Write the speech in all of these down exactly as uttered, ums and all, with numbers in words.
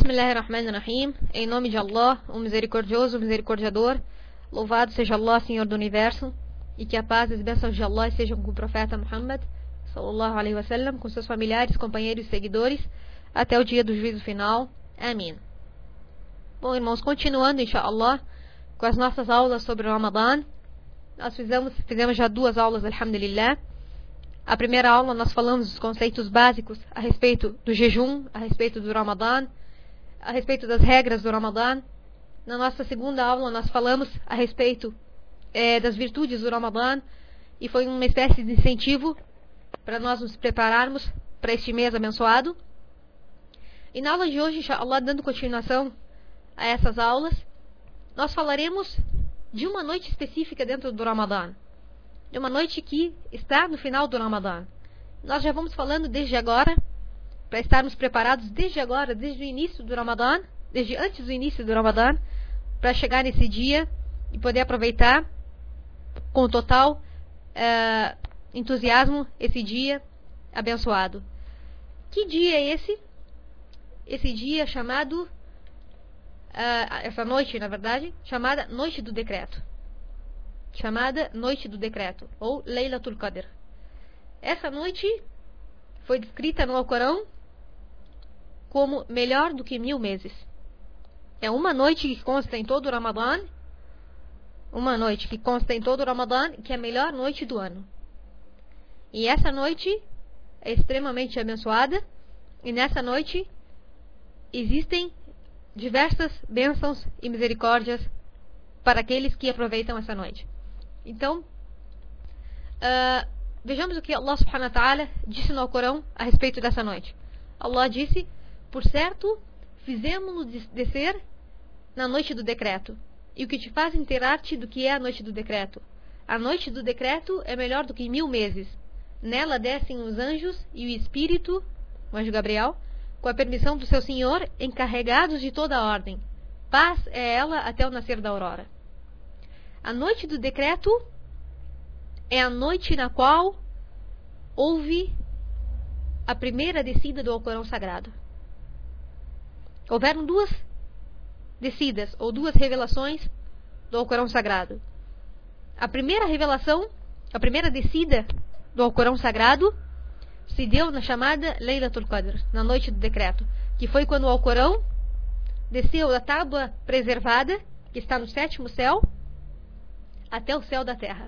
Bismillahirrahmanirrahim. Em nome de Allah, o misericordioso, o misericordiador. Louvado seja Allah, Senhor do Universo, e que a paz e as bênçãos de Allah sejam com o profeta Muhammad sallallahu alaihi wasallam, com seus familiares, companheiros e seguidores, até o dia do juízo final. Amém. Bom, irmãos, continuando, inshallah, com as nossas aulas sobre o Ramadã. Nós fizemos, fizemos já duas aulas, alhamdulillah. A primeira aula nós falamos dos conceitos básicos a respeito do jejum, a respeito do Ramadã, a respeito das regras do Ramadã. Na nossa segunda aula nós falamos a respeito é, das virtudes do Ramadã, e foi uma espécie de incentivo para nós nos prepararmos para este mês abençoado. E na aula de hoje, inshallah, dando continuação a essas aulas, nós falaremos de uma noite específica dentro do Ramadã, de uma noite que está no final do Ramadã. Nós já vamos falando desde agora, para estarmos preparados desde agora, desde o início do Ramadã, desde antes do início do Ramadã, para chegar nesse dia e poder aproveitar com total uh, entusiasmo esse dia abençoado. Que dia é esse? Esse dia chamado, uh, essa noite, na verdade, chamada Noite do Decreto. Chamada Noite do Decreto, ou Laylatul Qadr. Essa noite foi descrita no Alcorão como melhor do que mil meses. É uma noite que consta em todo o Ramadã, uma noite que consta em todo o Ramadã, que é a melhor noite do ano. E essa noite é extremamente abençoada, e nessa noite existem diversas bênçãos e misericórdias para aqueles que aproveitam essa noite. Então, uh, vejamos o que Allah subhanahu wa ta'ala disse no Alcorão a respeito dessa noite. Allah disse: por certo, fizemos-no descer na noite do decreto. E o que te faz inteirar-te do que é a noite do decreto? A noite do decreto é melhor do que mil meses. Nela descem os anjos e o Espírito, o anjo Gabriel, com a permissão do seu Senhor, encarregados de toda a ordem. Paz é ela até o nascer da aurora. A noite do decreto é a noite na qual houve a primeira descida do Alcorão Sagrado. Houveram duas descidas, ou duas revelações do Alcorão Sagrado. A primeira revelação, a primeira descida do Alcorão Sagrado se deu na chamada Laylatul Qadr, na noite do decreto, que foi quando o Alcorão desceu da tábua preservada, que está no sétimo céu, até o céu da terra.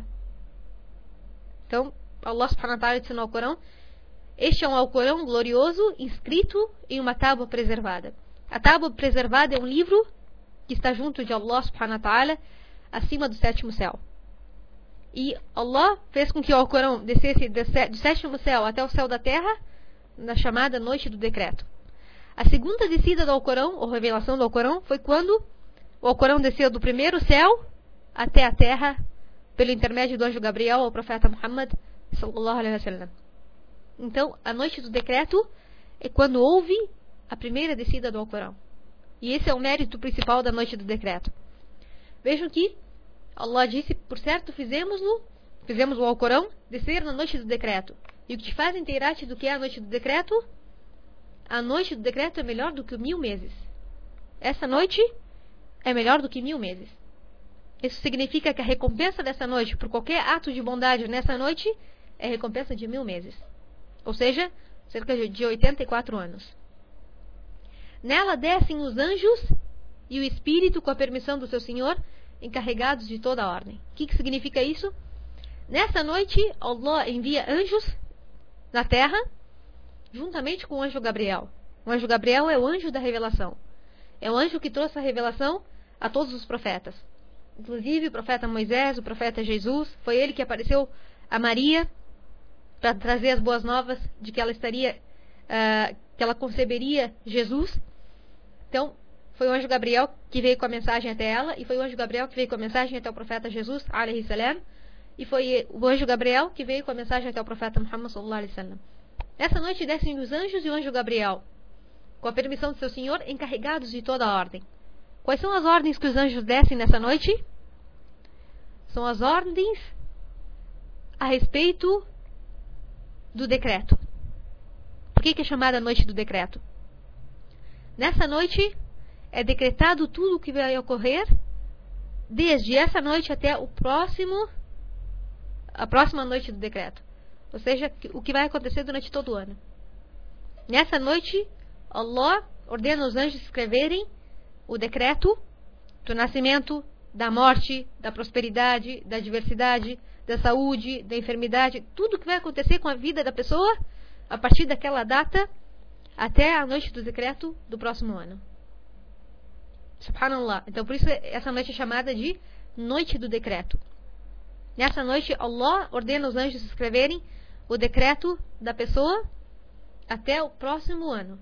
Então, Allah subhanahu wa ta'ala disse no Alcorão: este é um Alcorão glorioso, inscrito em uma tábua preservada. A tábua preservada é um livro que está junto de Allah subhanahu wa ta'ala, acima do sétimo céu. E Allah fez com que o Alcorão descesse do sétimo céu até o céu da terra, na chamada Noite do Decreto. A segunda descida do Alcorão, ou revelação do Alcorão, foi quando o Alcorão desceu do primeiro céu até a terra, pelo intermédio do anjo Gabriel ao profeta Muhammad sallallahu alaihi wasallam. Então, a Noite do Decreto é quando houve a primeira descida do Alcorão. E esse é o mérito principal da Noite do Decreto. Vejam que Allah disse: por certo, fizemos-no, fizemos o Alcorão descer na Noite do Decreto. E o que te faz inteirar-te do que é a Noite do Decreto? A Noite do Decreto é melhor do que mil meses. Essa noite é melhor do que mil meses. Isso significa que a recompensa dessa noite, por qualquer ato de bondade nessa noite, é recompensa de mil meses. Ou seja, cerca de oitenta e quatro anos. Nela descem os anjos e o Espírito, com a permissão do seu Senhor, encarregados de toda a ordem. O que, que significa isso? Nessa noite, Allah envia anjos na terra, juntamente com o anjo Gabriel. O anjo Gabriel é o anjo da revelação. É o anjo que trouxe a revelação a todos os profetas. Inclusive o profeta Moisés, o profeta Jesus, foi ele que apareceu a Maria para trazer as boas novas de que ela estaria, uh, que ela conceberia Jesus. Então, foi o anjo Gabriel que veio com a mensagem até ela, e foi o anjo Gabriel que veio com a mensagem até o profeta Jesus, alaihi salam, e foi o anjo Gabriel que veio com a mensagem até o profeta Muhammad sallallahu alaihi wasallam. Nessa noite descem os anjos e o anjo Gabriel, com a permissão do seu Senhor, encarregados de toda a ordem. Quais são as ordens que os anjos descem nessa noite? São as ordens a respeito do decreto. Por que, que é chamada Noite do Decreto? Nessa noite é decretado tudo o que vai ocorrer desde essa noite até o próximo a próxima noite do decreto. Ou seja, o que vai acontecer durante todo o ano. Nessa noite, Allah ordena os anjos escreverem o decreto do nascimento, da morte, da prosperidade, da diversidade, da saúde, da enfermidade, tudo o que vai acontecer com a vida da pessoa a partir daquela data até a noite do decreto do próximo ano. Subhanallah. Então, por isso, essa noite é chamada de Noite do Decreto. Nessa noite, Allah ordena os anjos escreverem o decreto da pessoa até o próximo ano.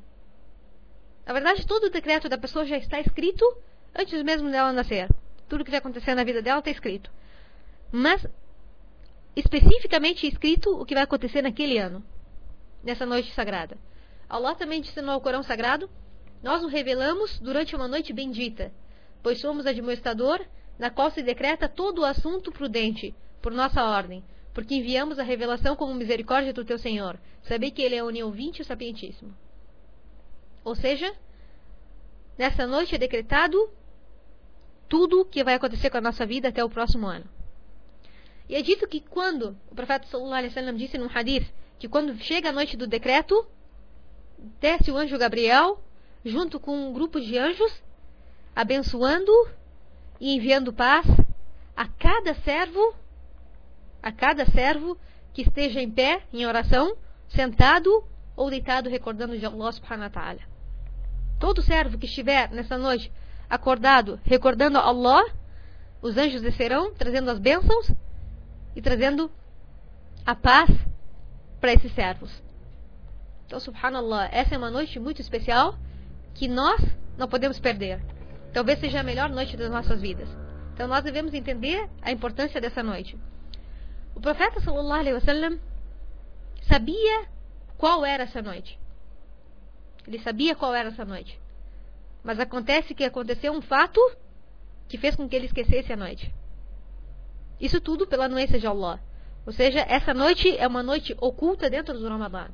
Na verdade, todo o decreto da pessoa já está escrito antes mesmo dela nascer. Tudo que vai acontecer na vida dela está escrito. Mas, especificamente escrito o que vai acontecer naquele ano, nessa noite sagrada. Allah também disse no Alcorão Sagrado: nós o revelamos durante uma noite bendita, pois somos admoestador, na qual se decreta todo o assunto prudente, por nossa ordem, porque enviamos a revelação como misericórdia do teu Senhor. Sabei que Ele é oniovinte e sapientíssimo. Ou seja, nessa noite é decretado tudo o que vai acontecer com a nossa vida até o próximo ano. E é dito que quando, o profeta sallallahu alaihi wasallam disse num hadith, que quando chega a noite do decreto, desce o anjo Gabriel, junto com um grupo de anjos, abençoando e enviando paz a cada servo, a cada servo que esteja em pé, em oração, sentado ou deitado, recordando de Allah subhanahu wa ta'ala. Todo servo que estiver nessa noite acordado, recordando Allah, os anjos descerão, trazendo as bênçãos e trazendo a paz para esses servos. Então, subhanallah, essa é uma noite muito especial que nós não podemos perder. Talvez seja a melhor noite das nossas vidas. Então, nós devemos entender a importância dessa noite. O profeta sallallahu alaihi wasallam sabia qual era essa noite. Ele sabia qual era essa noite. Mas acontece que aconteceu um fato que fez com que ele esquecesse a noite. Isso tudo pela anuência de Allah. Ou seja, essa noite é uma noite oculta dentro do Ramadã.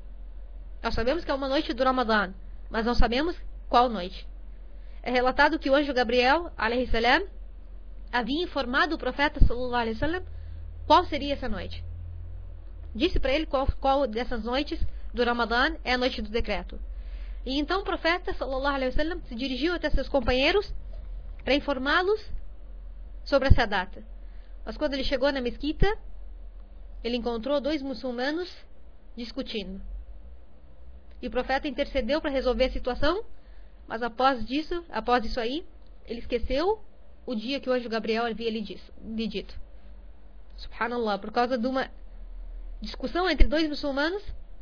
Nós sabemos que é uma noite do Ramadã, mas não sabemos qual noite. É relatado que o anjo Gabriel, alaihi salam, havia informado o profeta sallallahu alaihi wasallam qual seria essa noite. Disse para ele qual, qual dessas noites do Ramadã é a noite do decreto. E então o profeta sallallahu alaihi wasallam se dirigiu até seus companheiros para informá-los sobre essa data. Mas quando ele chegou na mesquita, ele encontrou dois muçulmanos discutindo. E o profeta intercedeu para resolver a situação, mas após disso, após isso aí, ele esqueceu o dia que o anjo Gabriel havia lhe dito. Subhanallah, por causa de uma discussão entre dois muçulmanos,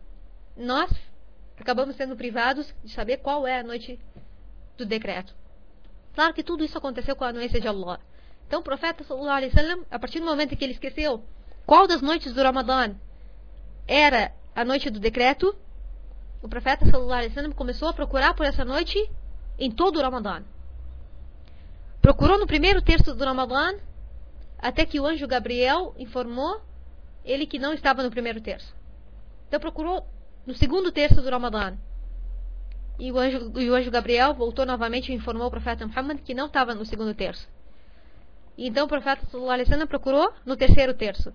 nós acabamos sendo privados de saber qual é a noite do decreto. Claro que tudo isso aconteceu com a anuência de Allah. Então o profeta sallallahu alaihi wasallam, a partir do momento em que ele esqueceu qual das noites do Ramadã era a noite do decreto, o profeta sallallahu alaihi wasallam começou a procurar por essa noite em todo o Ramadã. Procurou no primeiro terço do Ramadã, até que o anjo Gabriel informou ele que não estava no primeiro terço. Então procurou no segundo terço do Ramadã. E o anjo, e o anjo Gabriel voltou novamente e informou o profeta Muhammad que não estava no segundo terço. E então o profeta sallallahu alaihi wasallam procurou no terceiro terço.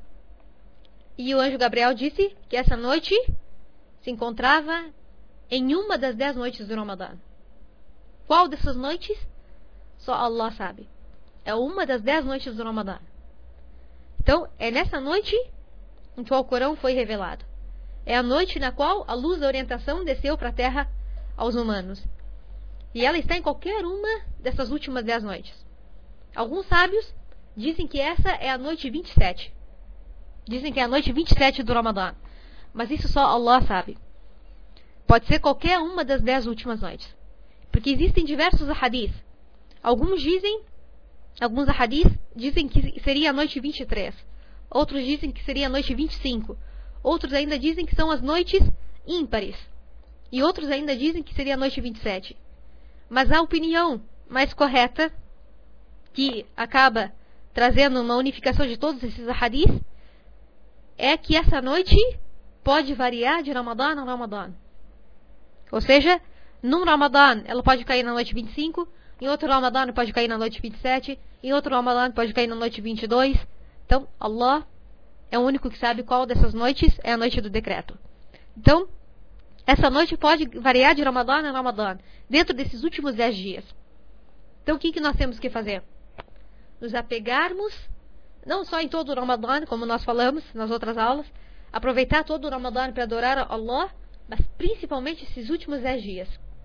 E o anjo Gabriel disse que essa noite se encontrava em uma das dez noites do Ramadã. Qual dessas noites? Só Allah sabe. É uma das dez noites do Ramadã. Então, é nessa noite em que o Alcorão foi revelado. É a noite na qual a luz da orientação desceu para a terra aos humanos. E ela está em qualquer uma dessas últimas dez noites. Alguns sábios dizem que essa é a noite vinte e sete. Dizem que é a noite vinte e sete do Ramadã. Mas isso só Allah sabe. Pode ser qualquer uma das dez últimas noites. Porque existem diversos hadiths. Alguns dizem, alguns hadiths dizem que seria a noite vinte e três. Outros dizem que seria a noite vinte e cinco. Outros ainda dizem que são as noites ímpares. E outros ainda dizem que seria a noite vinte e sete. Mas a opinião mais correta, que acaba trazendo uma unificação de todos esses hadiths, é que essa noite pode variar de Ramadã a Ramadã. Ou seja, Num Ramadã, ela pode cair na noite vinte e cinco, em outro Ramadã pode cair na noite vinte e sete, em outro Ramadã pode cair na noite vinte e dois. Então, Allah é o único que sabe qual dessas noites é a noite do decreto. Então, essa noite pode variar de Ramadã a Ramadã, dentro desses últimos dez dias. Então, o que, que nós temos que fazer? Nos apegarmos, não só em todo o Ramadã, como nós falamos nas outras aulas, aproveitar todo o Ramadã para adorar a Allah, mas principalmente esses últimos dez dias.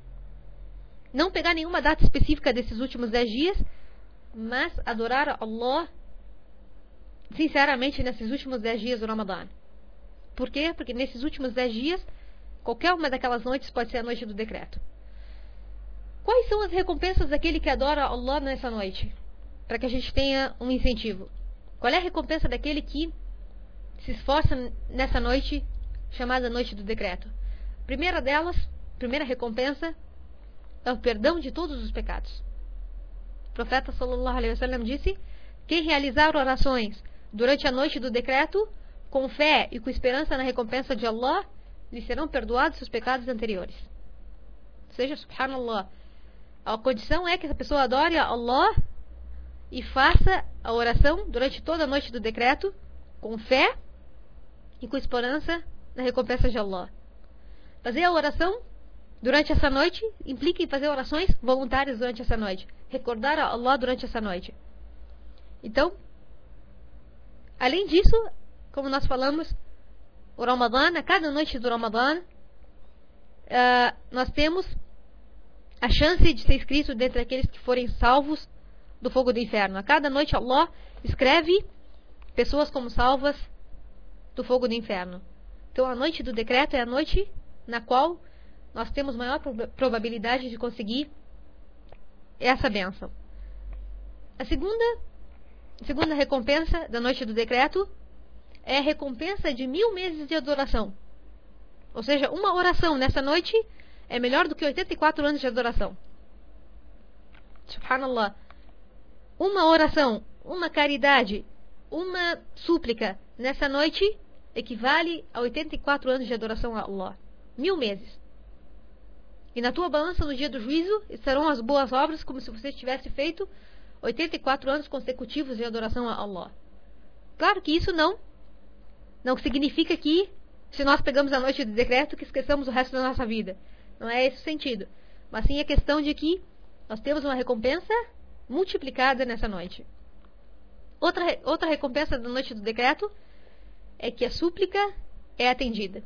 Não pegar nenhuma data específica desses últimos dez dias, mas adorar a Allah sinceramente nesses últimos dez dias do Ramadã. Por quê? Porque nesses últimos dez dias, qualquer uma daquelas noites pode ser a noite do decreto. Quais são as recompensas daquele que adora Allah nessa noite? Para que a gente tenha um incentivo. Qual é a recompensa daquele que se esforça nessa noite, chamada noite do decreto? Primeira delas, primeira recompensa, é o perdão de todos os pecados. O profeta sallallahu alaihi wasallam disse: quem realizar orações durante a noite do decreto, com fé e com esperança na recompensa de Allah, lhe serão perdoados seus pecados anteriores. Ou seja, subhanallah, a condição é que essa pessoa adore a Allah e faça a oração durante toda a noite do decreto, com fé e com esperança na recompensa de Allah. Fazer a oração durante essa noite implica em fazer orações voluntárias durante essa noite. Recordar a Allah durante essa noite. Então, além disso, como nós falamos, o Ramadã, a cada noite do Ramadã, uh, nós temos a chance de ser escrito dentre aqueles que forem salvos do fogo do inferno. A cada noite Allah escreve pessoas como salvas do fogo do inferno. Então a noite do decreto é a noite na qual nós temos maior probabilidade de conseguir essa bênção. A segunda, a segunda recompensa da noite do decreto é a recompensa de mil meses de adoração. Ou seja, uma oração nessa noite é melhor do que oitenta e quatro anos de adoração. Subhanallah. Uma oração, uma caridade, uma súplica nessa noite equivale a oitenta e quatro anos de adoração a Allah. Mil meses. E na tua balança no dia do juízo estarão as boas obras como se você tivesse feito oitenta e quatro anos consecutivos de adoração a Allah. Claro que isso não não significa que se nós pegamos a noite do decreto que esqueçamos o resto da nossa vida. Não é esse o sentido. Mas sim a questão de que nós temos uma recompensa multiplicada nessa noite. Outra, outra recompensa da noite do decreto é que a súplica é atendida.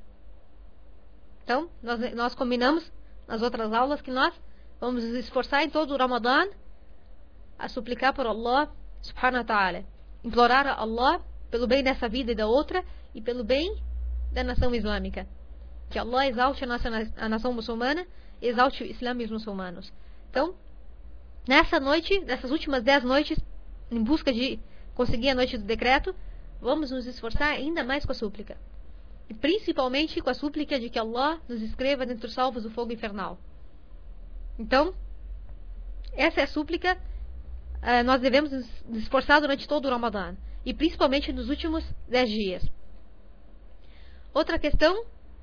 Então, nós, nós combinamos nas outras aulas que nós vamos nos esforçar em todo o Ramadã a suplicar por Allah subhanahu wa ta'ala. Implorar a Allah pelo bem dessa vida e da outra e pelo bem da nação islâmica. Que Allah exalte a, nossa, a nação muçulmana, exalte o Islã e os muçulmanos. Então, nessa noite, nessas últimas dez noites, em busca de conseguir a noite do decreto, vamos nos esforçar ainda mais com a súplica. E principalmente com a súplica de que Allah nos escreva dentre os salvos do fogo infernal. Então, essa é a súplica. Uh, nós devemos nos esforçar durante todo o Ramadã. E principalmente nos últimos dez dias. Outra questão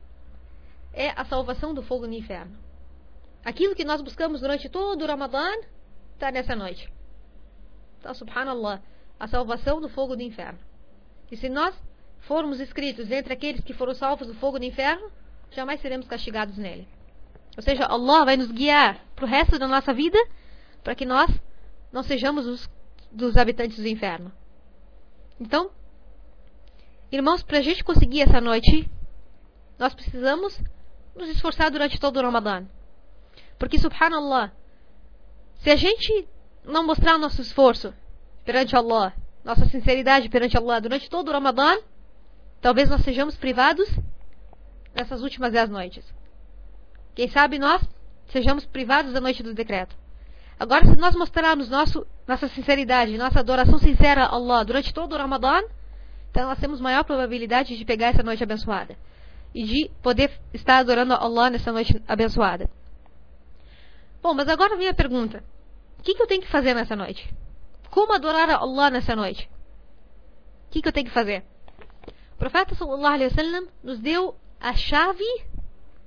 é a salvação do fogo no inferno. Aquilo que nós buscamos durante todo o Ramadã está nessa noite. Então, subhanallah, a salvação do fogo do inferno. E se nós formos escritos entre aqueles que foram salvos do fogo do inferno, jamais seremos castigados nele. Ou seja, Allah vai nos guiar para o resto da nossa vida para que nós não sejamos os dos habitantes do inferno. Então, irmãos, para a gente conseguir essa noite, nós precisamos nos esforçar durante todo o Ramadã. Porque, subhanallah, se a gente não mostrar o nosso esforço perante Allah, nossa sinceridade perante Allah durante todo o Ramadã, talvez nós sejamos privados nessas últimas dez noites. Quem sabe nós sejamos privados da noite do decreto. Agora, se nós mostrarmos nosso, nossa sinceridade, nossa adoração sincera a Allah durante todo o Ramadã, então nós temos maior probabilidade de pegar essa noite abençoada. E de poder estar adorando a Allah nessa noite abençoada. Bom, mas agora vem a pergunta. O que, que eu tenho que fazer nessa noite? Como adorar a Allah nessa noite? O que, que eu tenho que fazer? O profeta sallallahu alaihi wasallam nos deu a chave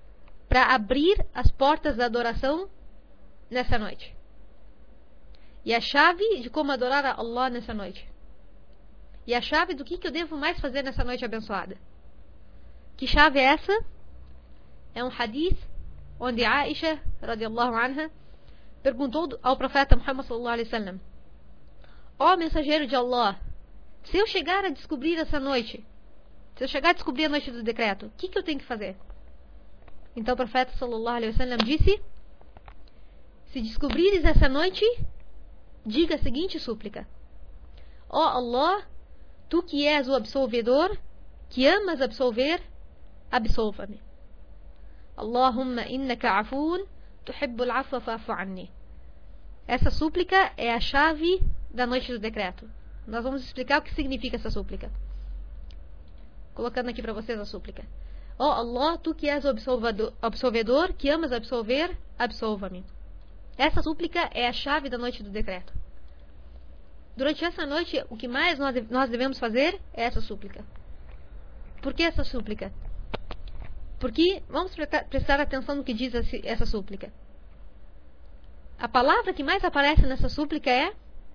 para abrir as portas da adoração nessa noite. E a chave de como adorar a Allah nessa noite. E a chave do que, que eu devo mais fazer nessa noite abençoada. Que chave é essa? É um hadith onde Aisha, radiallahu anha, perguntou ao profeta Muhammad sallallahu alaihi wasallam: ó mensageiro de Allah, se eu chegar a descobrir essa noite, se eu chegar a descobrir a noite do decreto, o que, que eu tenho que fazer? Então o profeta sallallahu alaihi wasallam disse: se descobrires essa noite, diga a seguinte súplica: ó Allah, tu que és o absolvedor, que amas absolver, absolva-me. Allahumma innaka afun, tuhibbul afwa fa'fu anni. Essa súplica é a chave da noite do decreto. Nós vamos explicar o que significa essa súplica. Colocando aqui para vocês a súplica. Ó oh Allah, tu que és o absolvedor, que amas absolver, absolva-me. Essa súplica é a chave da noite do decreto. Durante essa noite, o que mais nós devemos fazer é essa súplica. Por que essa súplica? Porque, vamos prestar atenção no que diz essa súplica. A palavra que mais aparece nessa súplica é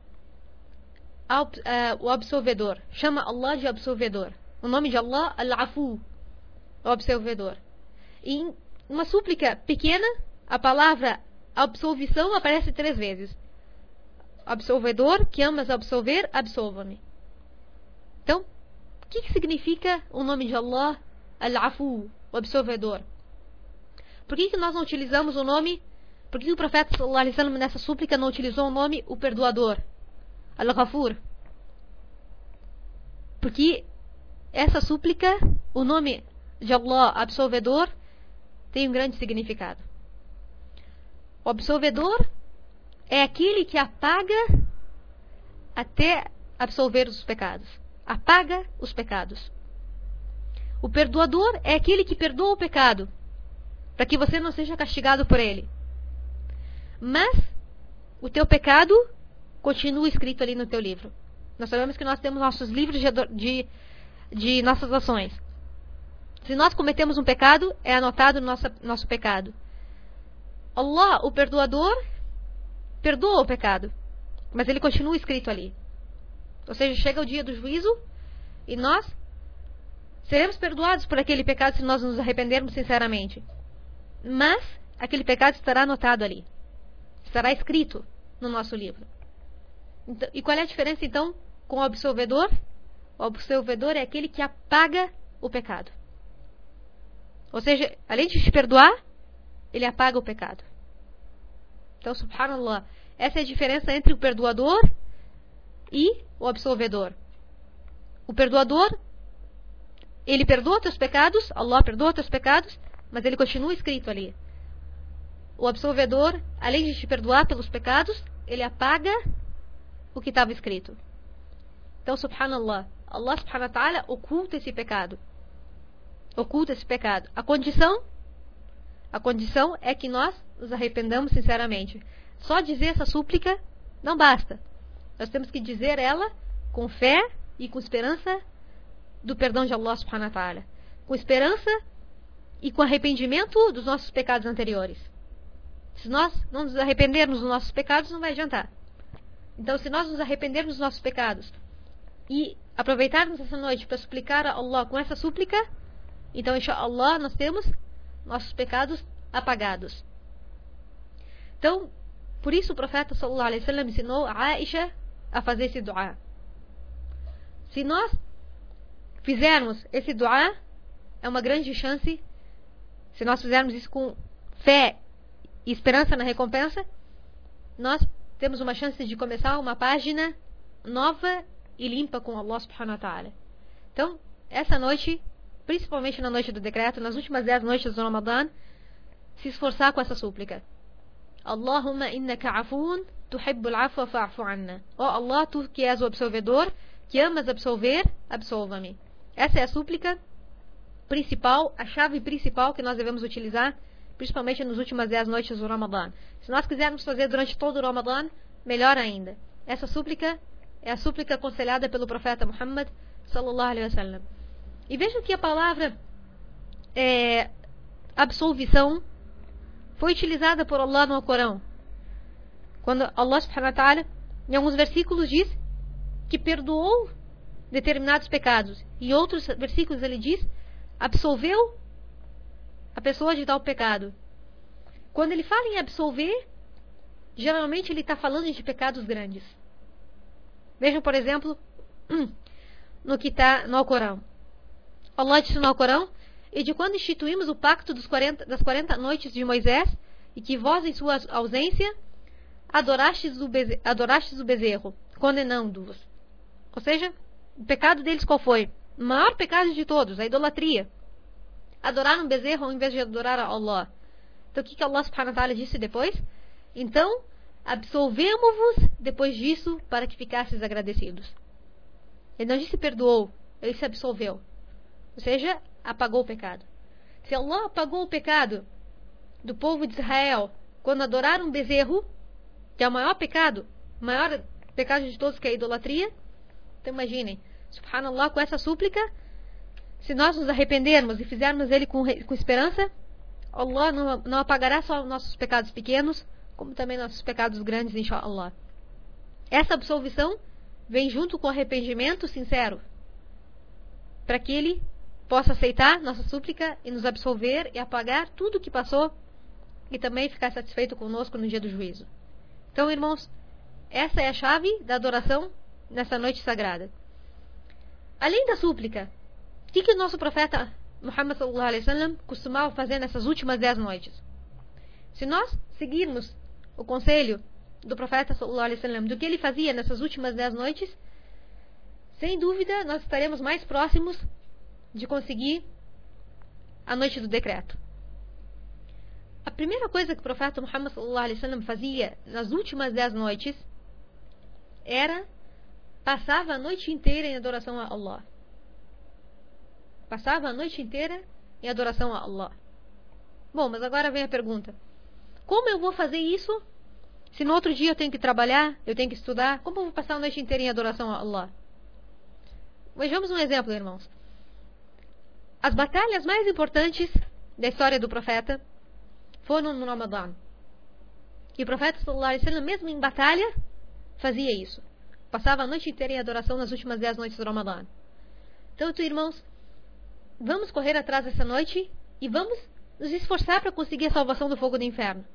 o absolvedor. Chama Allah de absolvedor. O nome de Allah, Al-Afu, o absolvedor. E em uma súplica pequena, a palavra absolvição aparece três vezes. Absolvedor, que amas absolver, absolva-me. Então, o que, que significa o nome de Allah, Al-Afu, o absolvedor? Por que, que nós não utilizamos o nome? Por que, que o profeta sallallahu alaihi wasallam nessa súplica não utilizou o nome o perdoador, Al-Ghafur? Porque essa súplica, o nome de Allah, absolvedor, tem um grande significado. O absolvedor é aquele que apaga até absolver os pecados. Apaga os pecados. O perdoador é aquele que perdoa o pecado, para que você não seja castigado por ele. Mas o teu pecado continua escrito ali no teu livro. Nós sabemos que nós temos nossos livros de, de, de nossas ações. Se nós cometemos um pecado, é anotado no nosso, nosso pecado. Allah, o perdoador, perdoa o pecado, mas ele continua escrito ali. Ou seja, chega o dia do juízo e nós seremos perdoados por aquele pecado se nós nos arrependermos sinceramente. Mas aquele pecado estará anotado ali. Estará escrito no nosso livro. Então, e qual é a diferença então com o absolvedor? O absolvedor é aquele que apaga o pecado. Ou seja, além de te perdoar, ele apaga o pecado. Então, subhanallah, essa é a diferença entre o perdoador e o absolvedor. O perdoador, ele perdoa teus pecados, Allah perdoa teus pecados, mas ele continua escrito ali. O absolvedor, além de te perdoar pelos pecados, ele apaga o que estava escrito. Então, subhanallah, Allah subhanahu wa ta'ala oculta esse pecado. Oculta esse pecado. A condição, a condição é que nós nos arrependamos sinceramente. Só dizer essa súplica não basta. Nós temos que dizer ela com fé e com esperança do perdão de Allah subhanahu wa ta'ala. Com esperança e com arrependimento dos nossos pecados anteriores. Se nós não nos arrependermos dos nossos pecados, não vai adiantar. Então, se nós nos arrependermos dos nossos pecados e aproveitarmos essa noite para suplicar a Allah com essa súplica, então, inshallah, nós temos nossos pecados apagados. Então, por isso o profeta sallallahu alaihi wasallam ensinou a Aisha a fazer esse dua. Se nós fizermos esse dua, é uma grande chance, se nós fizermos isso com fé e esperança na recompensa, nós temos uma chance de começar uma página nova e limpa com Allah subhanahu wa ta'ala. Então, essa noite, principalmente na noite do decreto, nas últimas dez noites do Ramadã, se esforçar com essa súplica. Allahumma innaka afun, tuhibbul afwa fa'fu anna. Ó Allah, tu que és o absolvedor, que amas absolver, absolva-me. Essa é a súplica principal, a chave principal que nós devemos utilizar, principalmente nas últimas dez noites do Ramadã. Se nós quisermos fazer durante todo o Ramadã, melhor ainda. Essa súplica é a súplica aconselhada pelo profeta Muhammad sallallahu alaihi wasallam. E vejam que a palavra é, absolvição foi utilizada por Allah no Alcorão. Quando Allah subhanahu wa ta'ala, em alguns versículos, diz que perdoou determinados pecados. Em outros versículos ele diz, absolveu a pessoa de tal pecado. Quando ele fala em absolver, geralmente ele está falando de pecados grandes. Vejam, por exemplo, no que está no Alcorão. Allah disse no Alcorão, e de quando instituímos o pacto dos quarenta, das quarenta noites de Moisés, e que vós, em sua ausência, adorastes o, beze, adorastes o bezerro, condenando-vos. Ou seja, o pecado deles qual foi? O maior pecado de todos, a idolatria. Adorar um bezerro ao invés de adorar a Allah. Então o que, que Allah subhanahu wa ta'ala disse depois? Então, absolvemos-vos depois disso para que ficasseis agradecidos. Ele não disse perdoou, ele se absolveu. Ou seja, apagou o pecado. Se Allah apagou o pecado do povo de Israel quando adoraram um bezerro, que é o maior pecado, o maior pecado de todos, que é a idolatria, então imaginem, subhanallah, com essa súplica, se nós nos arrependermos e fizermos ele com, com esperança, Allah não, não apagará só os nossos pecados pequenos, como também nossos pecados grandes, inshallah. Essa absolvição vem junto com o arrependimento sincero, para que ele possa aceitar nossa súplica e nos absolver e apagar tudo o que passou e também ficar satisfeito conosco no dia do juízo. Então, irmãos, essa é a chave da adoração nessa noite sagrada. Além da súplica, o que, que o nosso profeta Muhammad sallallahu alaihi wasallam costumava fazer nessas últimas dez noites? Se nós seguirmos o conselho do profeta sallallahu alaihi wasallam do que ele fazia nessas últimas dez noites, sem dúvida nós estaremos mais próximos de conseguir a noite do decreto. A primeira coisa que o profeta Muhammad sallallahu alaihi wasallam fazia nas últimas dez noites era passava a noite inteira em adoração a Allah. Passava a noite inteira em adoração a Allah. Bom, mas agora vem a pergunta: como eu vou fazer isso se no outro dia eu tenho que trabalhar, eu tenho que estudar? Como eu vou passar a noite inteira em adoração a Allah? Vejamos um exemplo, irmãos. As batalhas mais importantes da história do profeta foram no Ramadã. E o profeta sallallahu alaihi wasallam, mesmo em batalha, fazia isso. Passava a noite inteira em adoração nas últimas dez noites do Ramadã. Então, irmãos, vamos correr atrás dessa noite e vamos nos esforçar para conseguir a salvação do fogo do inferno.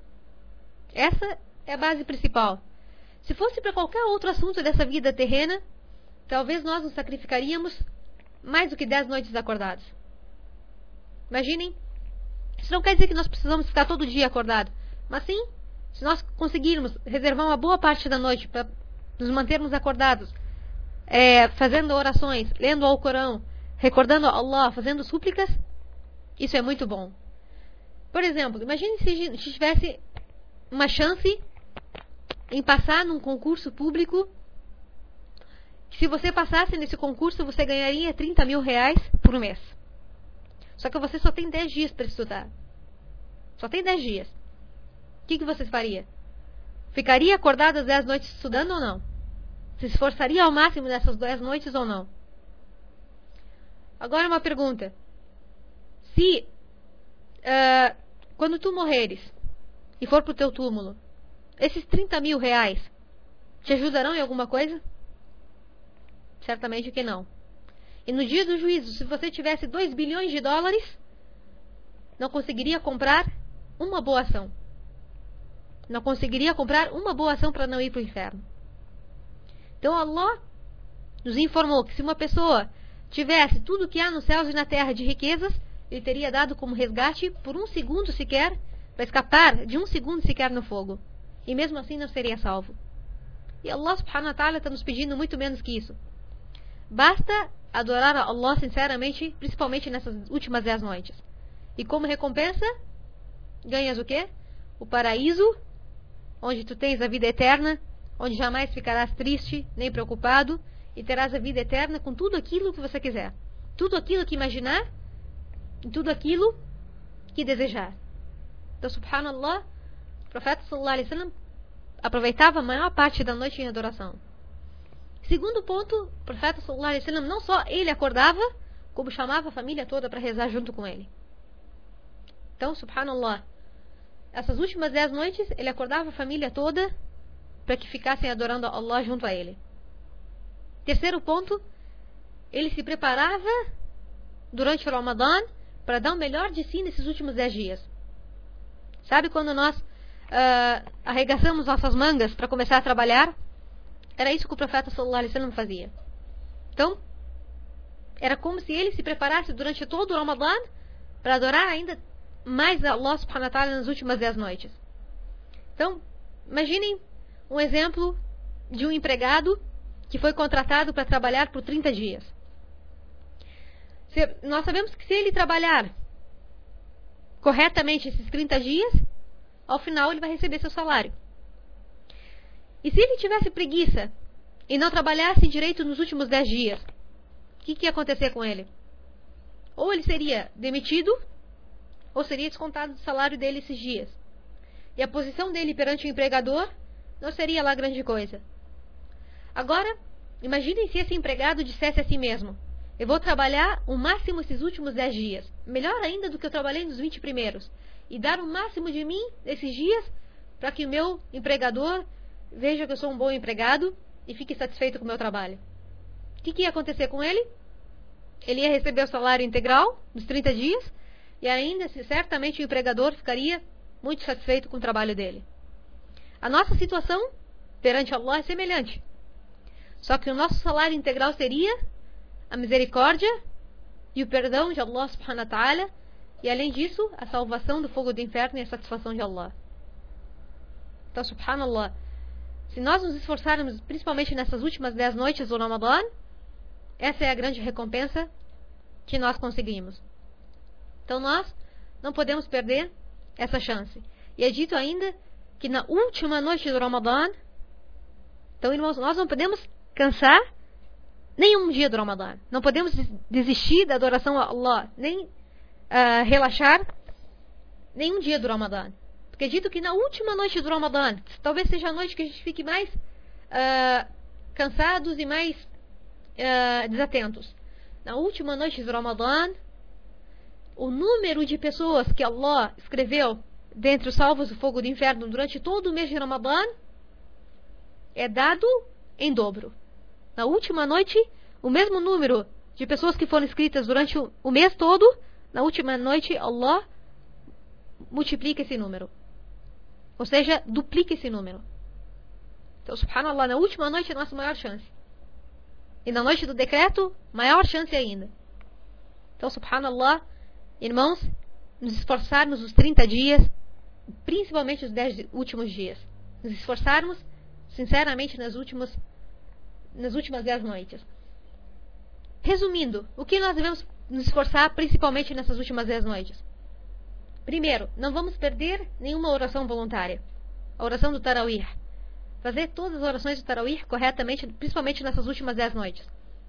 Essa é a base principal. Se fosse para qualquer outro assunto dessa vida terrena, talvez nós nos sacrificaríamos mais do que dez noites acordados. Imaginem. Isso não quer dizer que nós precisamos ficar todo dia acordado. Mas sim, se nós conseguirmos reservar uma boa parte da noite para nos mantermos acordados, é, fazendo orações, lendo o Alcorão, recordando a Allah, fazendo súplicas, isso é muito bom. Por exemplo, imagine se, se tivesse uma chance em passar num concurso público. Se você passasse nesse concurso, você ganharia trinta mil reais por mês. Só que você só tem dez dias para estudar. Só tem dez dias. O que, que você faria? Ficaria acordado as dez noites estudando ou não? Se esforçaria ao máximo nessas dez noites ou não? Agora uma pergunta. Se, uh, quando tu morreres e for para o teu túmulo, esses trinta mil reais te ajudarão em alguma coisa? Certamente que não. E no dia do juízo, se você tivesse dois bilhões de dólares, não conseguiria comprar uma boa ação. Não conseguiria comprar uma boa ação para não ir para o inferno. Então Allah nos informou que se uma pessoa tivesse tudo que há nos céus e na terra de riquezas, ele teria dado como resgate por um segundo sequer, para escapar de um segundo sequer no fogo. E mesmo assim não seria salvo. E Allah subhanahu wa ta'ala está nos pedindo muito menos que isso. Basta adorar a Allah sinceramente, principalmente nessas últimas dez noites. E como recompensa, ganhas o quê? O paraíso, onde tu tens a vida eterna, onde jamais ficarás triste, nem preocupado, e terás a vida eterna com tudo aquilo que você quiser. Tudo aquilo que imaginar, e tudo aquilo que desejar. Então, subhanallah, o profeta sallallahu alaihi wasallam aproveitava a maior parte da noite em adoração. Segundo ponto, o profeta sallallahu alaihi wasallam, não só ele acordava, como chamava a família toda para rezar junto com ele. Então, subhanallah, essas últimas dez noites, ele acordava a família toda para que ficassem adorando Allah junto a ele. Terceiro ponto, ele se preparava durante o Ramadã para dar o melhor de si nesses últimos dez dias. Sabe quando nós uh, arregaçamos nossas mangas para começar a trabalhar? Era isso que o profeta sallallahu alaihi wasallam fazia. Então, era como se ele se preparasse durante todo o Ramadã para adorar ainda mais a Allah subhanahu wa ta'ala nas últimas dez noites. Então, imaginem um exemplo de um empregado que foi contratado para trabalhar por trinta dias. Se, nós sabemos que se ele trabalhar corretamente esses trinta dias, ao final ele vai receber seu salário. E se ele tivesse preguiça e não trabalhasse direito nos últimos dez dias, o que, que ia acontecer com ele? Ou ele seria demitido, ou seria descontado do salário dele esses dias. E a posição dele perante o empregador não seria lá grande coisa. Agora, imaginem se esse empregado dissesse a si mesmo: eu vou trabalhar o máximo esses últimos dez dias, melhor ainda do que eu trabalhei nos vinte primeiros, e dar o máximo de mim esses dias para que o meu empregador veja que eu sou um bom empregado e fique satisfeito com o meu trabalho. O que, que ia acontecer com ele? Ele ia receber o salário integral dos trinta dias e ainda certamente o empregador ficaria muito satisfeito com o trabalho dele. A nossa situação perante Allah é semelhante. Só que o nosso salário integral seria a misericórdia e o perdão de Allah subhanahu wa ta'ala, e além disso, a salvação do fogo do inferno e a satisfação de Allah. Então, subhanallah, se nós nos esforçarmos principalmente nessas últimas dez noites do Ramadã, essa é a grande recompensa que nós conseguimos. Então nós não podemos perder essa chance. E é dito ainda que na última noite do Ramadã, então irmãos, nós não podemos cansar nenhum dia do Ramadã. Não podemos desistir da adoração a Allah, nem uh, relaxar nenhum dia do Ramadã. Porque é dito que na última noite do Ramadã, talvez seja a noite que a gente fique mais uh, cansados e mais uh, desatentos. Na última noite do Ramadã, o número de pessoas que Allah escreveu dentre os salvos do fogo do inferno durante todo o mês de Ramadã é dado em dobro. Na última noite, o mesmo número de pessoas que foram escritas durante o mês todo, na última noite Allah multiplica esse número. Ou seja, duplica esse número. Então, subhanallah, na última noite é a nossa maior chance. E na noite do decreto, maior chance ainda. Então, subhanallah, irmãos, nos esforçarmos os trinta dias, principalmente os dez últimos dias. Nos esforçarmos, sinceramente, nas últimas, nas últimas dez noites. Resumindo, o que nós devemos nos esforçar, principalmente nessas últimas dez noites? Primeiro, não vamos perder nenhuma oração voluntária. A oração do Tarawih. Fazer todas as orações do Tarawih corretamente, principalmente nessas últimas dez noites.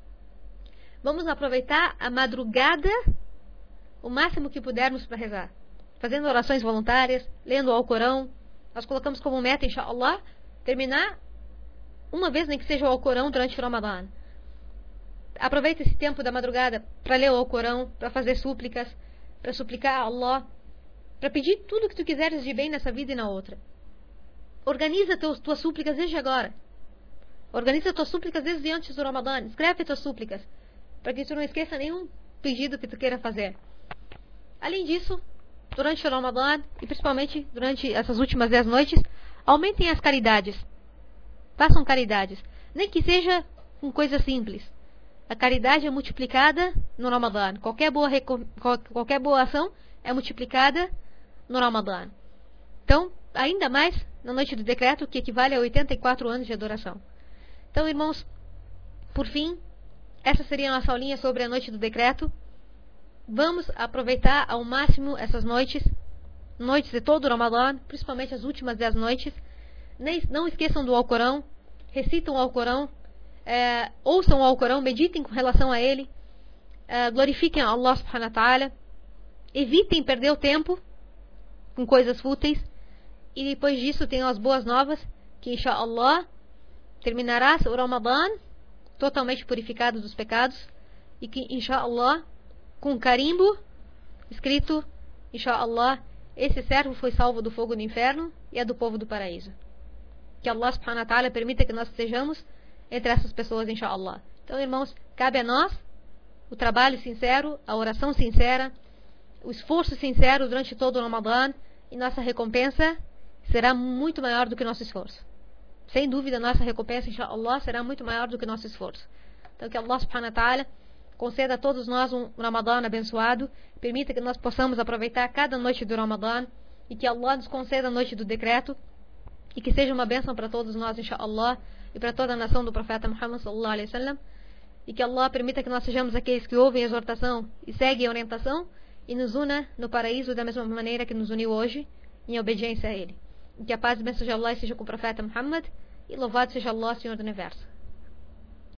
Vamos aproveitar a madrugada o máximo que pudermos para rezar. Fazendo orações voluntárias, lendo o Alcorão. Nós colocamos como meta, inshallah, terminar uma vez nem que seja o Alcorão durante o Ramadã. Aproveita esse tempo da madrugada para ler o Alcorão, para fazer súplicas, para suplicar a Allah, para pedir tudo que tu quiseres de bem nessa vida e na outra. Organiza teus, tuas súplicas desde agora. Organiza tuas súplicas desde antes do Ramadã. Escreve tuas súplicas, para que tu não esqueça nenhum pedido que tu queira fazer. Além disso, durante o Ramadã, e principalmente durante essas últimas dez noites, aumentem as caridades. Façam caridades. Nem que seja com coisa simples. A caridade é multiplicada no Ramadã. Qualquer boa, qualquer boa ação é multiplicada no Ramadã. Então, ainda mais na noite do decreto, que equivale a oitenta e quatro anos de adoração. Então, irmãos, por fim, essa seria a nossa aulinha sobre a noite do decreto. Vamos aproveitar ao máximo essas noites, noites de todo o Ramadã, principalmente as últimas dez noites. Não esqueçam do Alcorão, recitam o Alcorão, é, ouçam o Alcorão, meditem com relação a ele, é, glorifiquem a Allah subhanahu wa ta'ala, evitem perder o tempo com coisas fúteis, e depois disso tenham as boas novas, que inshallah terminará o Ramadã totalmente purificado dos pecados, e que inshallah com um carimbo escrito inshallah, esse servo foi salvo do fogo do inferno e é do povo do paraíso. Que Allah subhanahu wa ta'ala permita que nós estejamos entre essas pessoas, inshallah. Então, irmãos, cabe a nós o trabalho sincero, a oração sincera, o esforço sincero durante todo o Ramadã, e nossa recompensa será muito maior do que nosso esforço. Sem dúvida, nossa recompensa, inshallah, será muito maior do que nosso esforço. Então, que Allah subhanahu wa ta'ala conceda a todos nós um Ramadã abençoado, permita que nós possamos aproveitar cada noite do Ramadã, e que Allah nos conceda a noite do decreto, e que seja uma bênção para todos nós, inshallah, e para toda a nação do profeta Muhammad sallallahu alaihi wasallam, e que Allah permita que nós sejamos aqueles que ouvem a exortação e seguem a orientação, e nos una no paraíso da mesma maneira que nos uniu hoje, em obediência a Ele. E que a paz e bênção de Allah seja com o profeta Muhammad, e louvado seja Allah, Senhor do Universo.